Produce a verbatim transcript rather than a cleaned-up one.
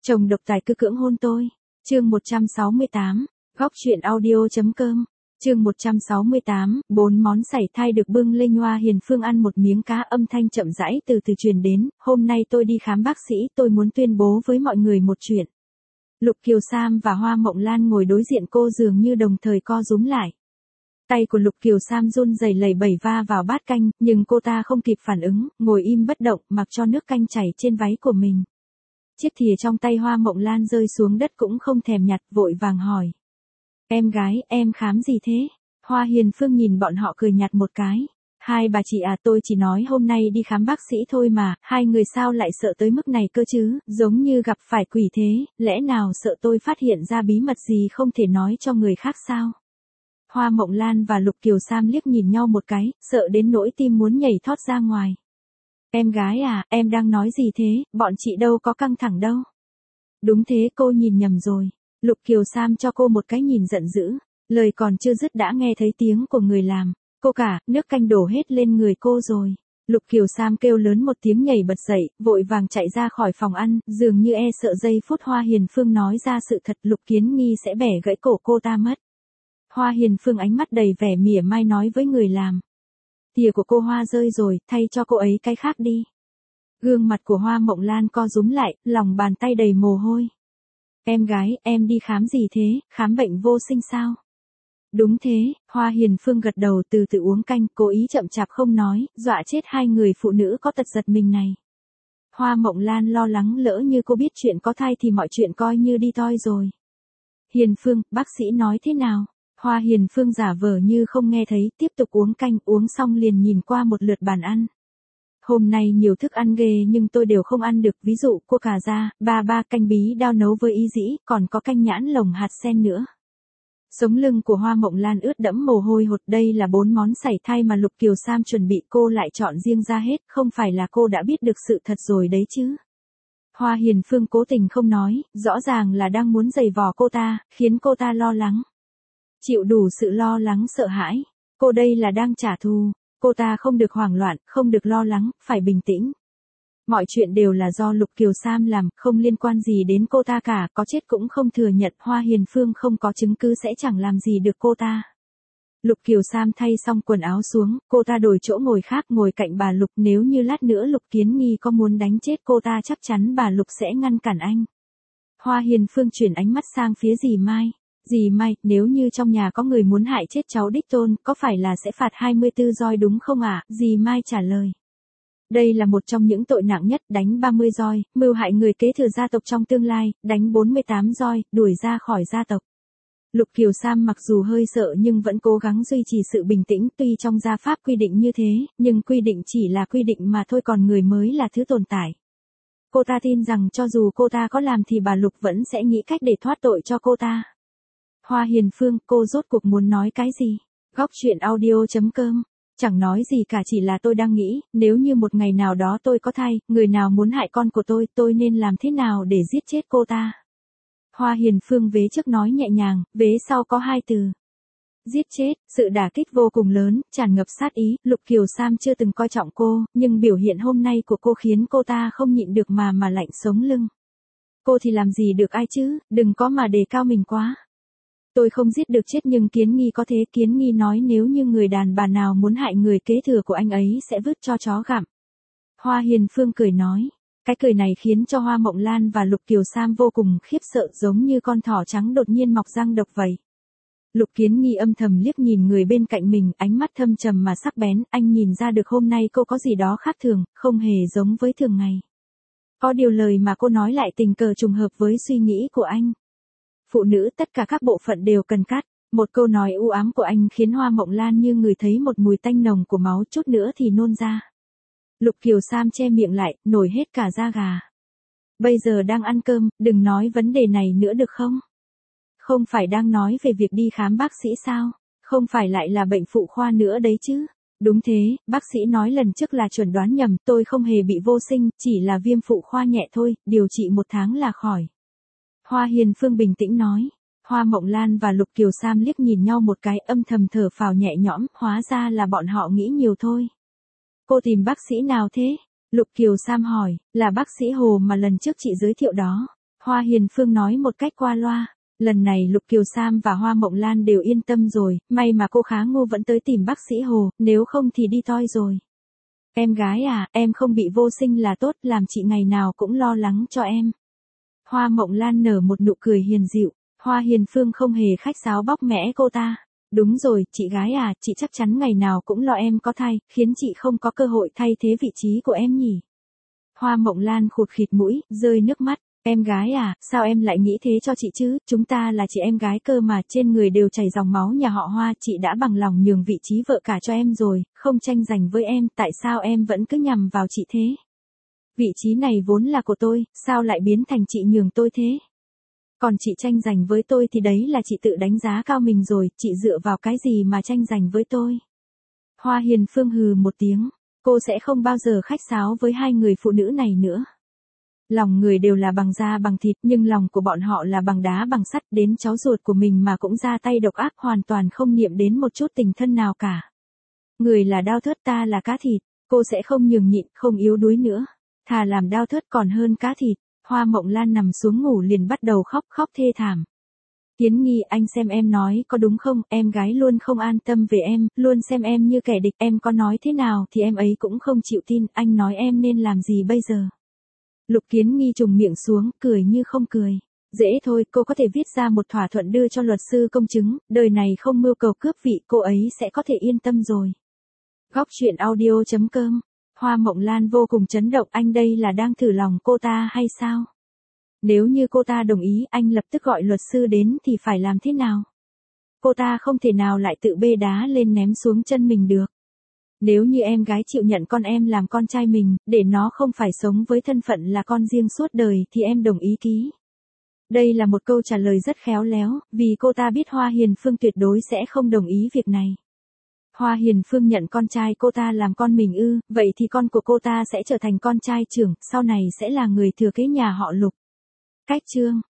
Chồng độc tài cứ cưỡng hôn tôi. Chương một trăm sáu mươi tám, góc truyện audio.com. Chương một trăm sáu mươi tám, bốn món sảy thai được bưng lên. Hoa Hiền Phương ăn một miếng cá, âm thanh chậm rãi từ từ truyền đến, hôm nay tôi đi khám bác sĩ, tôi muốn tuyên bố với mọi người một chuyện. Lục Kiều Sam và Hoa Mộng Lan ngồi đối diện cô dường như đồng thời co rúm lại. Tay của Lục Kiều Sam run rẩy lẩy bẩy va vào bát canh, nhưng cô ta không kịp phản ứng, ngồi im bất động, mặc cho nước canh chảy trên váy của mình. Chiếc thìa trong tay Hoa Mộng Lan rơi xuống đất cũng không thèm nhặt, vội vàng hỏi. Em gái, em khám gì thế? Hoa Hiền Phương nhìn bọn họ cười nhạt một cái. Hai bà chị à, tôi chỉ nói hôm nay đi khám bác sĩ thôi mà, hai người sao lại sợ tới mức này cơ chứ, giống như gặp phải quỷ thế, lẽ nào sợ tôi phát hiện ra bí mật gì không thể nói cho người khác sao? Hoa Mộng Lan và Lục Kiều Sam liếc nhìn nhau một cái, sợ đến nỗi tim muốn nhảy thót ra ngoài. Em gái à, em đang nói gì thế, bọn chị đâu có căng thẳng đâu. Đúng thế, cô nhìn nhầm rồi. Lục Kiều Sam cho cô một cái nhìn giận dữ, lời còn chưa dứt đã nghe thấy tiếng của người làm. Cô cả, nước canh đổ hết lên người cô rồi. Lục Kiều Sam kêu lớn một tiếng nhảy bật dậy, vội vàng chạy ra khỏi phòng ăn, dường như e sợ giây phút Hoa Hiền Phương nói ra sự thật Lục Kiến Nghi sẽ bẻ gãy cổ cô ta mất. Hoa Hiền Phương ánh mắt đầy vẻ mỉa mai nói với người làm. Thìa của cô Hoa rơi rồi, thay cho cô ấy cái khác đi. Gương mặt của Hoa Mộng Lan co rúm lại, lòng bàn tay đầy mồ hôi. Em gái, em đi khám gì thế, khám bệnh vô sinh sao? Đúng thế, Hoa Hiền Phương gật đầu từ từ uống canh, cố ý chậm chạp không nói, dọa chết hai người phụ nữ có tật giật mình này. Hoa Mộng Lan lo lắng lỡ như cô biết chuyện có thai thì mọi chuyện coi như đi toi rồi. Hiền Phương, bác sĩ nói thế nào? Hoa Hiền Phương giả vờ như không nghe thấy, tiếp tục uống canh, uống xong liền nhìn qua một lượt bàn ăn. Hôm nay nhiều thức ăn ghê nhưng tôi đều không ăn được, ví dụ cua cà da, ba ba canh bí đao nấu với ý dĩ, còn có canh nhãn lồng hạt sen nữa. Sống lưng của Hoa Mộng Lan ướt đẫm mồ hôi hột, đây là bốn món sảy thai mà Lục Kiều Sam chuẩn bị, cô lại chọn riêng ra hết, không phải là cô đã biết được sự thật rồi đấy chứ. Hoa Hiền Phương cố tình không nói, rõ ràng là đang muốn giày vò cô ta, khiến cô ta lo lắng. Chịu đủ sự lo lắng sợ hãi, cô đây là đang trả thù, cô ta không được hoảng loạn, không được lo lắng, phải bình tĩnh. Mọi chuyện đều là do Lục Kiều Sam làm, không liên quan gì đến cô ta cả, có chết cũng không thừa nhận, Hoa Hiền Phương không có chứng cứ sẽ chẳng làm gì được cô ta. Lục Kiều Sam thay xong quần áo xuống, cô ta đổi chỗ ngồi khác, ngồi cạnh bà Lục, nếu như lát nữa Lục Kiến Nghi có muốn đánh chết cô ta chắc chắn bà Lục sẽ ngăn cản anh. Hoa Hiền Phương chuyển ánh mắt sang phía dì Mai. Dì Mai, nếu như trong nhà có người muốn hại chết cháu đích tôn, có phải là sẽ phạt hai mươi tư roi đúng không ạ? À? Dì Mai trả lời. Đây là một trong những tội nặng nhất, đánh ba mươi roi, mưu hại người kế thừa gia tộc trong tương lai, đánh bốn mươi tám roi, đuổi ra khỏi gia tộc. Lục Kiều Sam mặc dù hơi sợ nhưng vẫn cố gắng duy trì sự bình tĩnh, tuy trong gia pháp quy định như thế, nhưng quy định chỉ là quy định mà thôi, còn người mới là thứ tồn tại. Cô ta tin rằng cho dù cô ta có làm thì bà Lục vẫn sẽ nghĩ cách để thoát tội cho cô ta. Hoa Hiền Phương, cô rốt cuộc muốn nói cái gì? Góc truyện audio.com. Chẳng nói gì cả, chỉ là tôi đang nghĩ, nếu như một ngày nào đó tôi có thai, người nào muốn hại con của tôi, tôi nên làm thế nào để giết chết cô ta? Hoa Hiền Phương vế trước nói nhẹ nhàng, vế sau có hai từ. Giết chết, sự đả kích vô cùng lớn, tràn ngập sát ý, Lục Kiều Sam chưa từng coi trọng cô, nhưng biểu hiện hôm nay của cô khiến cô ta không nhịn được mà mà lạnh sống lưng. Cô thì làm gì được ai chứ, đừng có mà đề cao mình quá. Tôi không giết được chết nhưng Kiến Nghi có thế, Kiến Nghi nói nếu như người đàn bà nào muốn hại người kế thừa của anh ấy sẽ vứt cho chó gặm. Hoa Hiền Phương cười nói, cái cười này khiến cho Hoa Mộng Lan và Lục Kiều Sam vô cùng khiếp sợ, giống như con thỏ trắng đột nhiên mọc răng độc vậy. Lục Kiến Nghi âm thầm liếc nhìn người bên cạnh mình, ánh mắt thâm trầm mà sắc bén, anh nhìn ra được hôm nay cô có gì đó khác thường, không hề giống với thường ngày. Có điều lời mà cô nói lại tình cờ trùng hợp với suy nghĩ của anh. Phụ nữ tất cả các bộ phận đều cần cắt. Một câu nói u ám của anh khiến Hoa Mộng Lan như ngửi thấy một mùi tanh nồng của máu, chút nữa thì nôn ra. Lục Kiều Sam che miệng lại, nổi hết cả da gà. Bây giờ đang ăn cơm, đừng nói vấn đề này nữa được không? Không phải đang nói về việc đi khám bác sĩ sao? Không phải lại là bệnh phụ khoa nữa đấy chứ? Đúng thế, bác sĩ nói lần trước là chuẩn đoán nhầm, tôi không hề bị vô sinh, chỉ là viêm phụ khoa nhẹ thôi, điều trị một tháng là khỏi. Hoa Hiền Phương bình tĩnh nói. Hoa Mộng Lan và Lục Kiều Sam liếc nhìn nhau một cái, âm thầm thở phào nhẹ nhõm, hóa ra là bọn họ nghĩ nhiều thôi. Cô tìm bác sĩ nào thế? Lục Kiều Sam hỏi, là bác sĩ Hồ mà lần trước chị giới thiệu đó. Hoa Hiền Phương nói một cách qua loa. Lần này Lục Kiều Sam và Hoa Mộng Lan đều yên tâm rồi, may mà cô Khá Ngô vẫn tới tìm bác sĩ Hồ, nếu không thì đi toi rồi. Em gái à, em không bị vô sinh là tốt, làm chị ngày nào cũng lo lắng cho em. Hoa Mộng Lan nở một nụ cười hiền dịu, Hoa Hiền Phương không hề khách sáo bóc mẽ cô ta. Đúng rồi, chị gái à, chị chắc chắn ngày nào cũng lo em có thai, khiến chị không có cơ hội thay thế vị trí của em nhỉ. Hoa Mộng Lan khụt khịt mũi, rơi nước mắt. Em gái à, sao em lại nghĩ thế cho chị chứ, chúng ta là chị em gái cơ mà, trên người đều chảy dòng máu nhà họ Hoa, chị đã bằng lòng nhường vị trí vợ cả cho em rồi, không tranh giành với em, tại sao em vẫn cứ nhằm vào chị thế? Vị trí này vốn là của tôi, sao lại biến thành chị nhường tôi thế? Còn chị tranh giành với tôi thì đấy là chị tự đánh giá cao mình rồi, chị dựa vào cái gì mà tranh giành với tôi? Hoa Hiền Phương hừ một tiếng, cô sẽ không bao giờ khách sáo với hai người phụ nữ này nữa. Lòng người đều là bằng da bằng thịt, nhưng lòng của bọn họ là bằng đá bằng sắt, đến cháu ruột của mình mà cũng ra tay độc ác, hoàn toàn không niệm đến một chút tình thân nào cả. Người là đao thớt, ta là cá thịt, cô sẽ không nhường nhịn, không yếu đuối nữa. Thà làm đao thớt còn hơn cá thịt. Hoa Mộng Lan nằm xuống ngủ liền bắt đầu khóc khóc thê thảm. Kiến Nghi, anh xem em nói có đúng không, em gái luôn không an tâm về em, luôn xem em như kẻ địch, em có nói thế nào thì em ấy cũng không chịu tin, anh nói em nên làm gì bây giờ? Lục Kiến Nghi trùng miệng xuống, cười như không cười. Dễ thôi, cô có thể viết ra một thỏa thuận đưa cho luật sư công chứng, đời này không mưu cầu cướp vị, cô ấy sẽ có thể yên tâm rồi. Góc truyện audio chấm com. Hoa Mộng Lan vô cùng chấn động, anh đây là đang thử lòng cô ta hay sao? Nếu như cô ta đồng ý, anh lập tức gọi luật sư đến thì phải làm thế nào? Cô ta không thể nào lại tự bê đá lên ném xuống chân mình được. Nếu như em gái chịu nhận con em làm con trai mình, để nó không phải sống với thân phận là con riêng suốt đời thì em đồng ý ký. Đây là một câu trả lời rất khéo léo, vì cô ta biết Hoa Hiền Phương tuyệt đối sẽ không đồng ý việc này. Hoa Hiền Phương nhận con trai cô ta làm con mình ư, vậy thì con của cô ta sẽ trở thành con trai trưởng, sau này sẽ là người thừa kế nhà họ Lục. Cách chương